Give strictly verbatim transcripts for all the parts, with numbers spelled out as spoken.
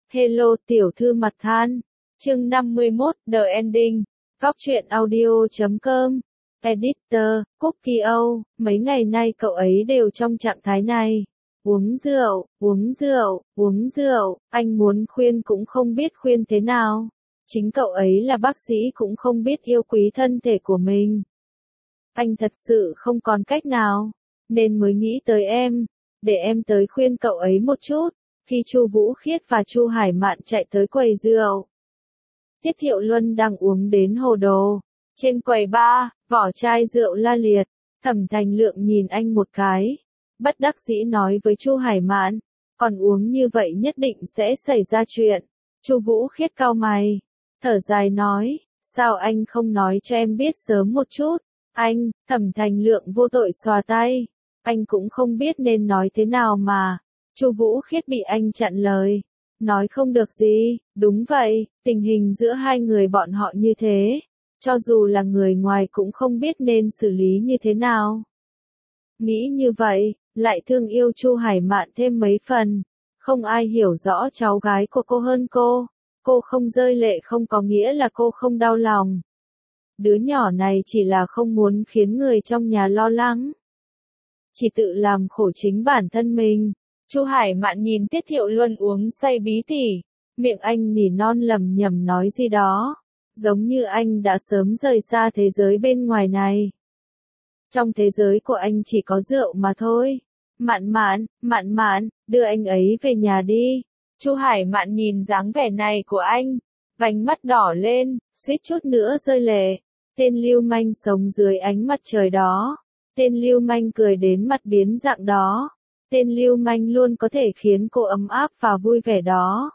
Hello tiểu thư mặt than. Chương năm mươi mốt, The Ending. Góc truyện audio chấm com. Editor, Cookie Âu, mấy ngày nay cậu ấy đều trong trạng thái này. Uống rượu, uống rượu, uống rượu, anh muốn khuyên cũng không biết khuyên thế nào. Chính cậu ấy là bác sĩ cũng không biết yêu quý thân thể của mình. Anh thật sự không còn cách nào, nên mới nghĩ tới em, để em tới khuyên cậu ấy một chút. Khi Chu Vũ Khiết và Chu Hải Mạn chạy tới quầy rượu, Tiết Thiệu Luân đang uống đến hồ đồ. Trên quầy bar, vỏ chai rượu la liệt. Thẩm Thành Lượng nhìn anh một cái, bất đắc dĩ nói với Chu Hải Mạn, còn uống như vậy nhất định sẽ xảy ra chuyện. Chu Vũ Khiết cau mày, thở dài nói, sao anh không nói cho em biết sớm một chút? Anh, Thẩm Thành Lượng vô tội xòa tay, anh cũng không biết nên nói thế nào mà. Chu Vũ Khiết bị anh chặn lời, nói không được gì. Đúng vậy, tình hình giữa hai người bọn họ như thế, cho dù là người ngoài cũng không biết nên xử lý như thế nào. Nghĩ như vậy, lại thương yêu Chu Hải Mạn thêm mấy phần. Không ai hiểu rõ cháu gái của cô hơn cô. Cô không rơi lệ không có nghĩa là cô không đau lòng. Đứa nhỏ này chỉ là không muốn khiến người trong nhà lo lắng, chỉ tự làm khổ chính bản thân mình. Chu Hải Mạn nhìn Tiết Thiệu Luân uống say bí tỉ, miệng anh nỉ non lầm nhầm nói gì đó, giống như anh đã sớm rời xa thế giới bên ngoài này. Trong thế giới của anh chỉ có rượu mà thôi. Mạn Mạn, Mạn Mạn, đưa anh ấy về nhà đi. Chu Hải Mạn nhìn dáng vẻ này của anh, vành mắt đỏ lên, suýt chút nữa rơi lệ. Tên lưu manh sống dưới ánh mặt trời đó, tên lưu manh cười đến mặt biến dạng đó, tên lưu manh luôn có thể khiến cô ấm áp và vui vẻ đó.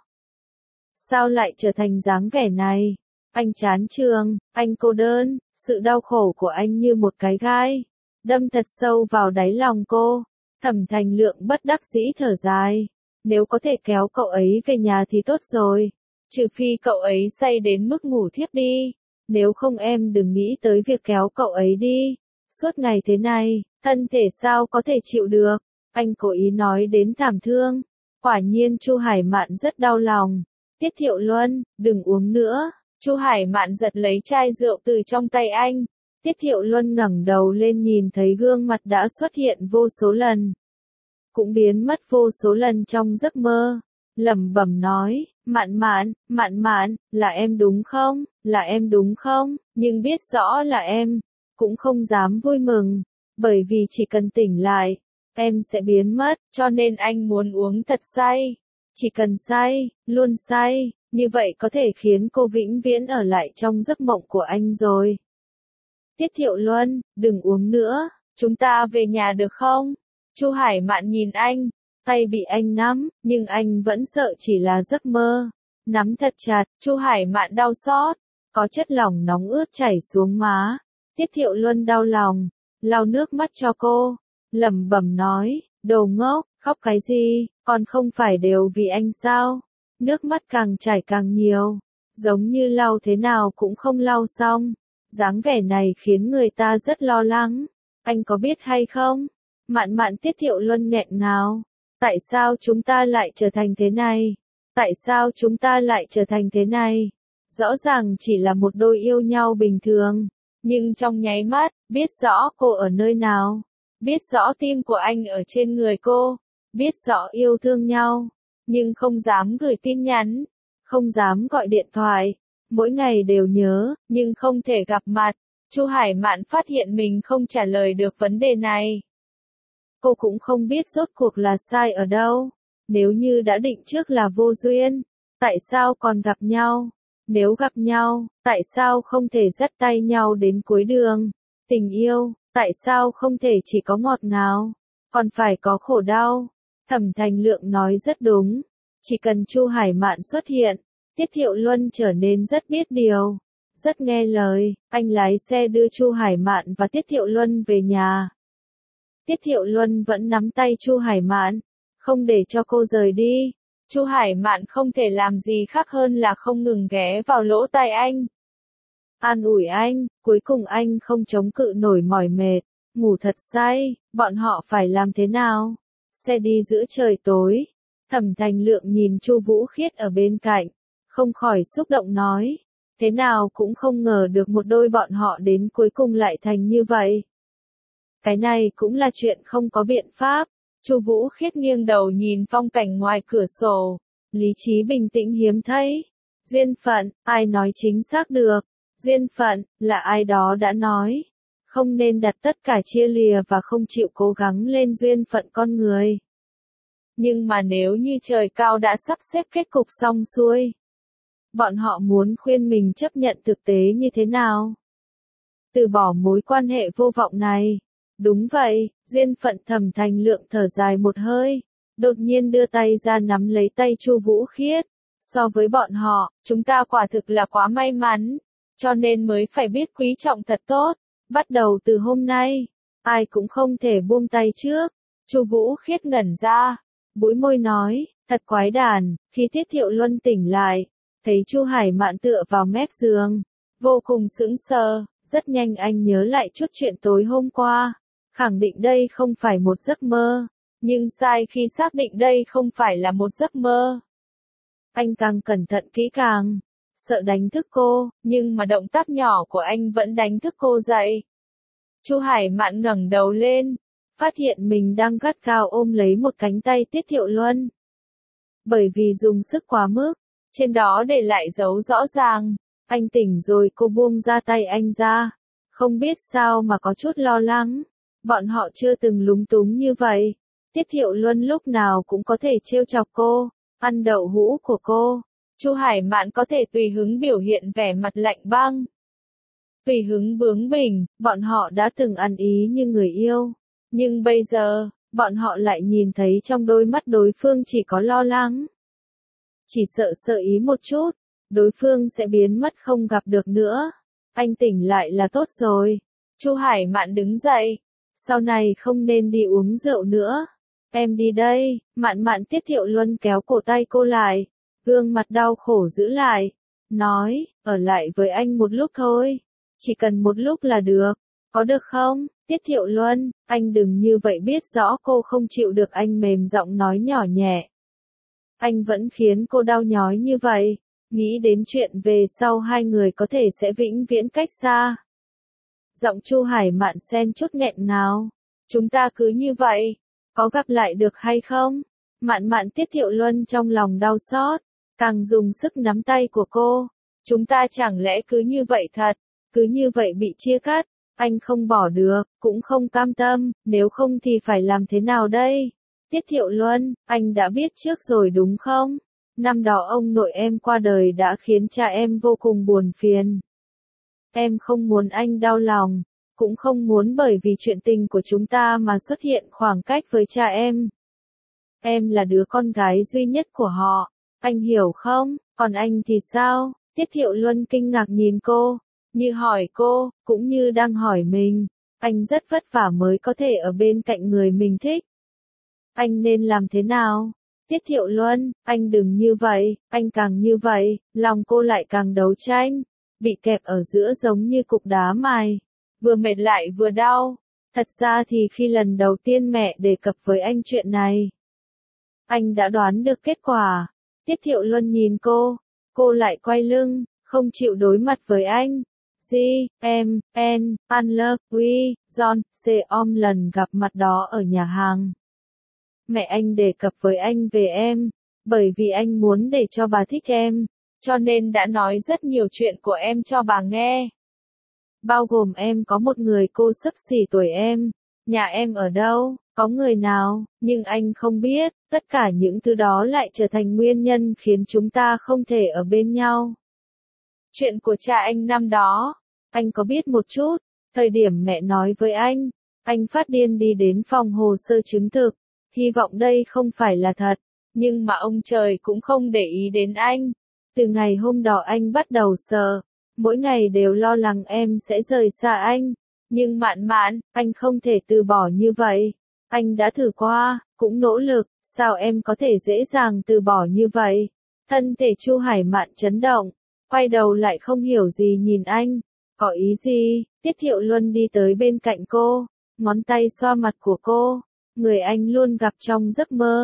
Sao lại trở thành dáng vẻ này? Anh chán trường, anh cô đơn, sự đau khổ của anh như một cái gai, đâm thật sâu vào đáy lòng cô. Thẩm Thành Lượng bất đắc dĩ thở dài, nếu có thể kéo cậu ấy về nhà thì tốt rồi, trừ phi cậu ấy say đến mức ngủ thiếp đi, nếu không em đừng nghĩ tới việc kéo cậu ấy đi. Suốt ngày thế này, thân thể sao có thể chịu được? Anh cố ý nói đến thảm thương. Quả nhiên Chu Hải Mạn rất đau lòng. Tiết Thiệu Luân, đừng uống nữa. Chu Hải Mạn giật lấy chai rượu từ trong tay anh. Tiết Thiệu Luân ngẩng đầu lên nhìn thấy gương mặt đã xuất hiện vô số lần, cũng biến mất vô số lần trong giấc mơ. Lẩm bẩm nói, Mạn Mạn, Mạn Mạn, là em đúng không? Là em đúng không? Nhưng biết rõ là em, cũng không dám vui mừng, bởi vì chỉ cần tỉnh lại, em sẽ biến mất, cho nên anh muốn uống thật say. Chỉ cần say, luôn say, như vậy có thể khiến cô vĩnh viễn ở lại trong giấc mộng của anh rồi. Tiết Thiệu Luân, đừng uống nữa, chúng ta về nhà được không? Chu Hải Mạn nhìn anh, tay bị anh nắm, nhưng anh vẫn sợ chỉ là giấc mơ. Nắm thật chặt, Chu Hải Mạn đau xót, có chất lỏng nóng ướt chảy xuống má. Tiết Thiệu Luân đau lòng, lau nước mắt cho cô, lẩm bẩm nói, đồ ngốc, khóc cái gì, còn không phải đều vì anh sao? Nước mắt càng chảy càng nhiều, giống như lau thế nào cũng không lau xong. Dáng vẻ này khiến người ta rất lo lắng. Anh có biết hay không? Mạn Mạn, Tiết Thiệu Luân nghẹn ngào. Tại sao chúng ta lại trở thành thế này? Tại sao chúng ta lại trở thành thế này? Rõ ràng chỉ là một đôi yêu nhau bình thường, nhưng trong nháy mắt, biết rõ cô ở nơi nào, biết rõ tim của anh ở trên người cô, biết rõ yêu thương nhau, nhưng không dám gửi tin nhắn, không dám gọi điện thoại, mỗi ngày đều nhớ, nhưng không thể gặp mặt. Chu Hải Mạn phát hiện mình không trả lời được vấn đề này. Cô cũng không biết rốt cuộc là sai ở đâu. Nếu như đã định trước là vô duyên, tại sao còn gặp nhau? Nếu gặp nhau, tại sao không thể dắt tay nhau đến cuối đường? Tình yêu, tại sao không thể chỉ có ngọt ngào, còn phải có khổ đau? Thẩm Thành Lượng nói rất đúng. Chỉ cần Chu Hải Mạn xuất hiện, Tiết Thiệu Luân trở nên rất biết điều, rất nghe lời. Anh lái xe đưa Chu Hải Mạn và Tiết Thiệu Luân về nhà. Tiết Thiệu Luân vẫn nắm tay Chu Hải Mạn, không để cho cô rời đi. Chu Hải Mạn không thể làm gì khác hơn là không ngừng ghé vào lỗ tai anh, an ủi anh. Cuối cùng anh không chống cự nổi mỏi mệt, ngủ thật say. Bọn họ phải làm thế nào? Xe đi giữa trời tối, Thẩm Thành Lượng nhìn Chu Vũ Khiết ở bên cạnh, không khỏi xúc động nói, thế nào cũng không ngờ được một đôi bọn họ đến cuối cùng lại thành như vậy. Cái này cũng là chuyện không có biện pháp. Chu Vũ Khiết nghiêng đầu nhìn phong cảnh ngoài cửa sổ, lý trí bình tĩnh hiếm thấy. Duyên phận, ai nói chính xác được? Duyên phận, là ai đó đã nói, không nên đặt tất cả chia lìa và không chịu cố gắng lên duyên phận con người. Nhưng mà nếu như trời cao đã sắp xếp kết cục xong xuôi, bọn họ muốn khuyên mình chấp nhận thực tế như thế nào? Từ bỏ mối quan hệ vô vọng này. Đúng vậy, duyên phận. Thẩm Thành Lượng thở dài một hơi, đột nhiên đưa tay ra nắm lấy tay Chu Vũ Khiết. So với bọn họ, chúng ta quả thực là quá may mắn, cho nên mới phải biết quý trọng thật tốt. Bắt đầu từ hôm nay, ai cũng không thể buông tay trước. Chu Vũ Khiết ngẩn ra, bũi môi nói, thật quái đản. Khi Tiết Thiệu Luân tỉnh lại, thấy Chu Hải Mạn tựa vào mép giường, vô cùng sững sờ. Rất nhanh anh nhớ lại chút chuyện tối hôm qua, khẳng định đây không phải một giấc mơ, nhưng sai khi xác định đây không phải là một giấc mơ. Anh càng cẩn thận kỹ càng, sợ đánh thức cô, nhưng mà động tác nhỏ của anh vẫn đánh thức cô dậy. Chu Hải Mạn ngẩng đầu lên, phát hiện mình đang gắt gao ôm lấy một cánh tay Tiết Thiệu Luân. Bởi vì dùng sức quá mức, trên đó để lại dấu rõ ràng. Anh tỉnh rồi, cô buông ra tay anh ra, không biết sao mà có chút lo lắng. Bọn họ chưa từng lúng túng như vậy. Tiết Thiệu Luân lúc nào cũng có thể trêu chọc cô, ăn đậu hũ của cô. Chu Hải Mạn có thể tùy hứng biểu hiện vẻ mặt lạnh băng, tùy hứng bướng bỉnh. Bọn họ đã từng ăn ý như người yêu, nhưng bây giờ, bọn họ lại nhìn thấy trong đôi mắt đối phương chỉ có lo lắng. Chỉ sợ sợ ý một chút, đối phương sẽ biến mất không gặp được nữa. Anh tỉnh lại là tốt rồi. Chu Hải Mạn đứng dậy. Sau này không nên đi uống rượu nữa. Em đi đây. Mạn Mạn. Tiết Thiệu Luân kéo cổ tay cô lại, gương mặt đau khổ giữ lại, nói, ở lại với anh một lúc thôi. Chỉ cần một lúc là được. Có được không? Tiết Thiệu Luân, anh đừng như vậy, biết rõ cô không chịu được. Anh mềm giọng nói nhỏ nhẹ. Anh vẫn khiến cô đau nhói như vậy. Nghĩ đến chuyện về sau hai người có thể sẽ vĩnh viễn cách xa. Giọng Chu Hải Mạn xen chút nghẹn ngào. Chúng ta cứ như vậy, có gặp lại được hay không? Mạn Mạn. Tiết Thiệu Luân trong lòng đau xót, càng dùng sức nắm tay của cô. Chúng ta chẳng lẽ cứ như vậy thật, cứ như vậy bị chia cắt? Anh không bỏ được, cũng không cam tâm, nếu không thì phải làm thế nào đây? Tiết Thiệu Luân, anh đã biết trước rồi đúng không? Năm đó ông nội em qua đời đã khiến cha em vô cùng buồn phiền. Em không muốn anh đau lòng, cũng không muốn bởi vì chuyện tình của chúng ta mà xuất hiện khoảng cách với cha em. Em là đứa con gái duy nhất của họ, anh hiểu không? Còn anh thì sao? Tiết Thiệu Luân kinh ngạc nhìn cô, như hỏi cô, cũng như đang hỏi mình. Anh rất vất vả mới có thể ở bên cạnh người mình thích. Anh nên làm thế nào? Tiết Thiệu Luân, anh đừng như vậy, anh càng như vậy, lòng cô lại càng đấu tranh, bị kẹp ở giữa giống như cục đá mài, vừa mệt lại vừa đau. Thật ra thì khi lần đầu tiên mẹ đề cập với anh chuyện này, anh đã đoán được kết quả. Tiết Thiệu Luân nhìn cô, cô lại quay lưng, không chịu đối mặt với anh. G, M, N, Anler, We, John, C. Om lần gặp mặt đó ở nhà hàng. Mẹ anh đề cập với anh về em, bởi vì anh muốn để cho bà thích em, cho nên đã nói rất nhiều chuyện của em cho bà nghe. Bao gồm em có một người cô xấp xỉ tuổi em, nhà em ở đâu, có người nào, nhưng anh không biết, tất cả những thứ đó lại trở thành nguyên nhân khiến chúng ta không thể ở bên nhau. Chuyện của cha anh năm đó, anh có biết một chút, thời điểm mẹ nói với anh, anh phát điên đi đến phòng hồ sơ chứng thực, hy vọng đây không phải là thật, nhưng mà ông trời cũng không để ý đến anh. Từ ngày hôm đó anh bắt đầu sợ, mỗi ngày đều lo lắng em sẽ rời xa anh, nhưng Mạn Mạn, anh không thể từ bỏ như vậy. Anh đã thử qua, cũng nỗ lực, sao em có thể dễ dàng từ bỏ như vậy? Thân thể Chu Hải Mạn chấn động, quay đầu lại không hiểu gì nhìn anh, có ý gì? Tiết Thiệu Luân đi tới bên cạnh cô, ngón tay xoa mặt của cô, người anh luôn gặp trong giấc mơ,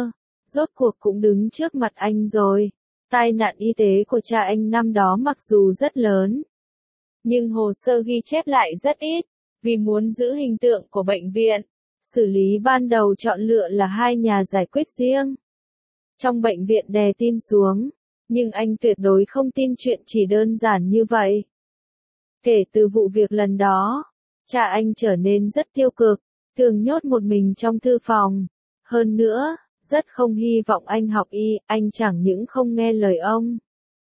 rốt cuộc cũng đứng trước mặt anh rồi. Tai nạn y tế của cha anh năm đó mặc dù rất lớn, nhưng hồ sơ ghi chép lại rất ít, vì muốn giữ hình tượng của bệnh viện. Xử lý ban đầu chọn lựa là hai nhà giải quyết riêng. Trong bệnh viện đè tin xuống, nhưng anh tuyệt đối không tin chuyện chỉ đơn giản như vậy. Kể từ vụ việc lần đó, cha anh trở nên rất tiêu cực, thường nhốt một mình trong thư phòng. Hơn nữa, rất không hy vọng anh học y, anh chẳng những không nghe lời ông.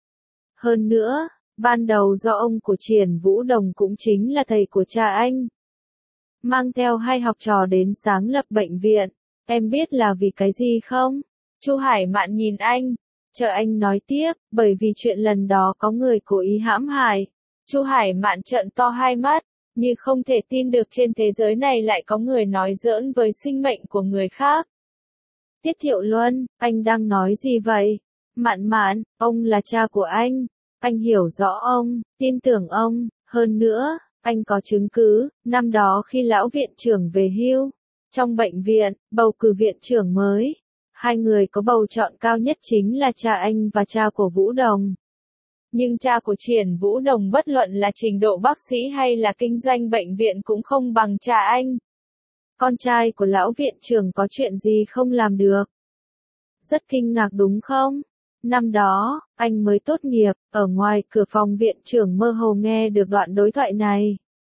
Hơn nữa, ban đầu do ông của Triển Vũ Đồng cũng chính là thầy của cha anh, mang theo hai học trò đến sáng lập bệnh viện. Em biết là vì cái gì không? Chu Hải Mạn nhìn anh, chờ anh nói tiếp, bởi vì chuyện lần đó có người cố ý hãm hại. Chu Hải Mạn trợn to hai mắt, như không thể tin được trên thế giới này lại có người nói giỡn với sinh mệnh của người khác. Tiết Thiệu Luân, anh đang nói gì vậy? Mạn Mạn, ông là cha của anh. Anh hiểu rõ ông, tin tưởng ông, hơn nữa, anh có chứng cứ. Năm đó khi lão viện trưởng về hưu, trong bệnh viện, bầu cử viện trưởng mới, hai người có bầu chọn cao nhất chính là cha anh và cha của Vũ Đồng. Nhưng cha của Triển Vũ Đồng bất luận là trình độ bác sĩ hay là kinh doanh bệnh viện cũng không bằng cha anh. Con trai của lão viện trưởng có chuyện gì không làm được? Rất kinh ngạc đúng không? Năm đó, anh mới tốt nghiệp, ở ngoài cửa phòng viện trưởng mơ hồ nghe được đoạn đối thoại này.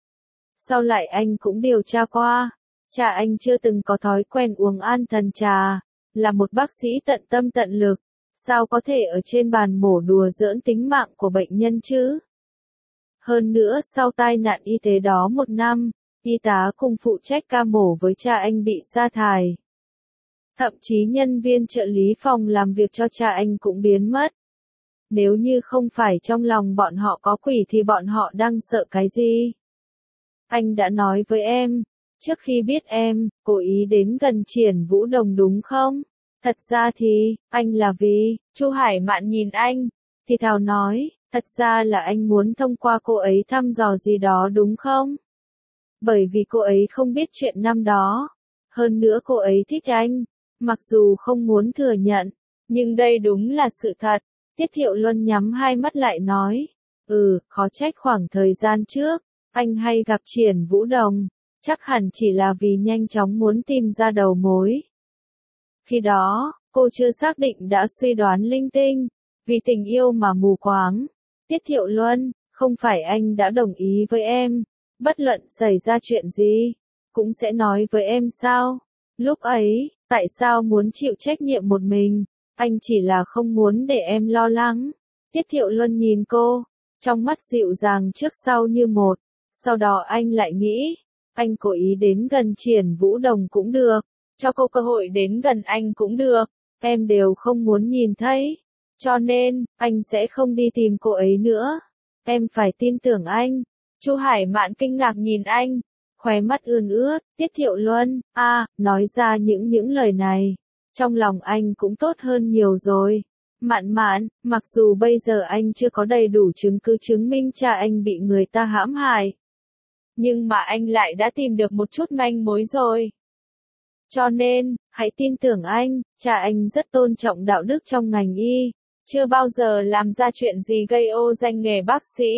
Sau lại anh cũng điều tra qua, cha anh chưa từng có thói quen uống an thần trà, là một bác sĩ tận tâm tận lực, sao có thể ở trên bàn mổ đùa giỡn tính mạng của bệnh nhân chứ? Hơn nữa sau tai nạn y tế đó một năm, y tá cùng phụ trách ca mổ với cha anh bị sa thải. Thậm chí nhân viên trợ lý phòng làm việc cho cha anh cũng biến mất. Nếu như không phải trong lòng bọn họ có quỷ thì bọn họ đang sợ cái gì? Anh đã nói với em, trước khi biết em, cố ý đến gần Triển Vũ Đồng đúng không? Thật ra thì, anh là vì, Chu Hải Mạn nhìn anh, thì thào nói, thật ra là anh muốn thông qua cô ấy thăm dò gì đó đúng không? Bởi vì cô ấy không biết chuyện năm đó. Hơn nữa cô ấy thích anh, mặc dù không muốn thừa nhận, nhưng đây đúng là sự thật. Tiết Thiệu Luân nhắm hai mắt lại nói, ừ, khó trách khoảng thời gian trước, anh hay gặp Triển Vũ Đồng, chắc hẳn chỉ là vì nhanh chóng muốn tìm ra đầu mối. Khi đó, cô chưa xác định đã suy đoán linh tinh, vì tình yêu mà mù quáng. Tiết Thiệu Luân, không phải anh đã đồng ý với em, bất luận xảy ra chuyện gì, cũng sẽ nói với em sao? Lúc ấy, tại sao muốn chịu trách nhiệm một mình? Anh chỉ là không muốn để em lo lắng. Tiết Thiệu Luân nhìn cô, trong mắt dịu dàng trước sau như một. Sau đó anh lại nghĩ, anh cố ý đến gần Triển Vũ Đồng cũng được, cho cô cơ hội đến gần anh cũng được, em đều không muốn nhìn thấy. Cho nên, anh sẽ không đi tìm cô ấy nữa. Em phải tin tưởng anh. Chu Hải Mạn kinh ngạc nhìn anh, khóe mắt ươn ướt. Tiết Thiệu Luân, a, à, nói ra những những lời này, trong lòng anh cũng tốt hơn nhiều rồi. Mạn Mạn, mặc dù bây giờ anh chưa có đầy đủ chứng cứ chứng minh cha anh bị người ta hãm hại, nhưng mà anh lại đã tìm được một chút manh mối rồi. Cho nên, hãy tin tưởng anh, cha anh rất tôn trọng đạo đức trong ngành y, chưa bao giờ làm ra chuyện gì gây ô danh nghề bác sĩ.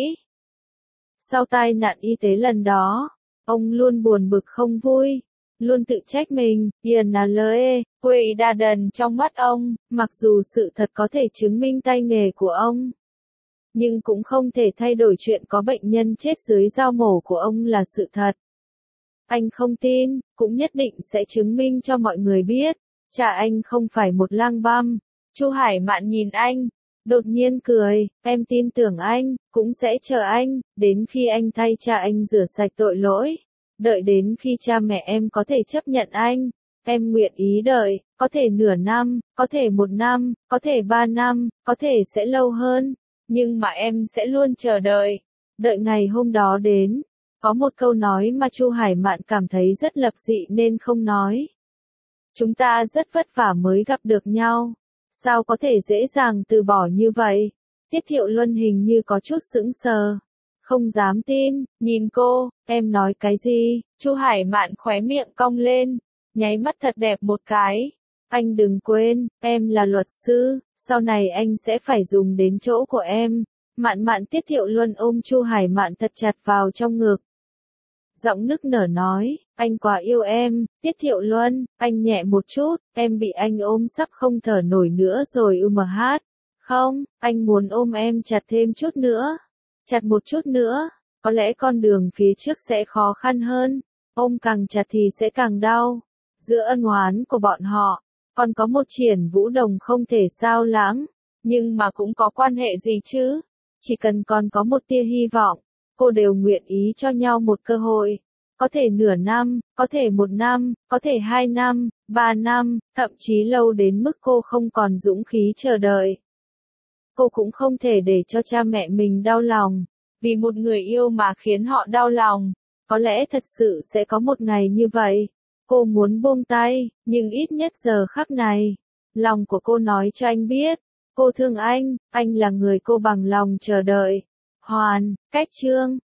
Sau tai nạn y tế lần đó, ông luôn buồn bực không vui, luôn tự trách mình. Yên là lời, quỷ đa đần trong mắt ông, mặc dù sự thật có thể chứng minh tay nghề của ông, nhưng cũng không thể thay đổi chuyện có bệnh nhân chết dưới dao mổ của ông là sự thật. Anh không tin, cũng nhất định sẽ chứng minh cho mọi người biết, cha anh không phải một lang băm. Chu Hải Mạn nhìn anh, đột nhiên cười, em tin tưởng anh, cũng sẽ chờ anh, đến khi anh thay cha anh rửa sạch tội lỗi. Đợi đến khi cha mẹ em có thể chấp nhận anh, em nguyện ý đợi, có thể nửa năm, có thể một năm, có thể ba năm, có thể sẽ lâu hơn, nhưng mà em sẽ luôn chờ đợi. Đợi ngày hôm đó đến. Có một câu nói mà Chu Hải Mạn cảm thấy rất lập dị nên không nói. Chúng ta rất vất vả mới gặp được nhau. Sao có thể dễ dàng từ bỏ như vậy? Tiết Thiệu Luân hình như có chút sững sờ. Không dám tin, nhìn cô, em nói cái gì? Chu Hải Mạn khóe miệng cong lên, nháy mắt thật đẹp một cái. Anh đừng quên, em là luật sư, sau này anh sẽ phải dùng đến chỗ của em. Mạn Mạn Tiết Thiệu Luân ôm Chu Hải Mạn thật chặt vào trong ngực. Giọng nức nở nói, anh quá yêu em, Tiết Thiệu Luân, anh nhẹ một chút, em bị anh ôm sắp không thở nổi nữa rồi ư mà hát. Không, anh muốn ôm em chặt thêm chút nữa, chặt một chút nữa, có lẽ con đường phía trước sẽ khó khăn hơn, ôm càng chặt thì sẽ càng đau. Giữa ân oán của bọn họ, còn có một Triển Vũ Đồng không thể sao lãng, nhưng mà cũng có quan hệ gì chứ? Chỉ cần còn có một tia hy vọng, cô đều nguyện ý cho nhau một cơ hội. Có thể nửa năm, có thể một năm, có thể hai năm, ba năm, thậm chí lâu đến mức cô không còn dũng khí chờ đợi. Cô cũng không thể để cho cha mẹ mình đau lòng, vì một người yêu mà khiến họ đau lòng. Có lẽ thật sự sẽ có một ngày như vậy. Cô muốn buông tay, nhưng ít nhất giờ khắc này, lòng của cô nói cho anh biết, cô thương anh, anh là người cô bằng lòng chờ đợi. Hoàn, Cách Chương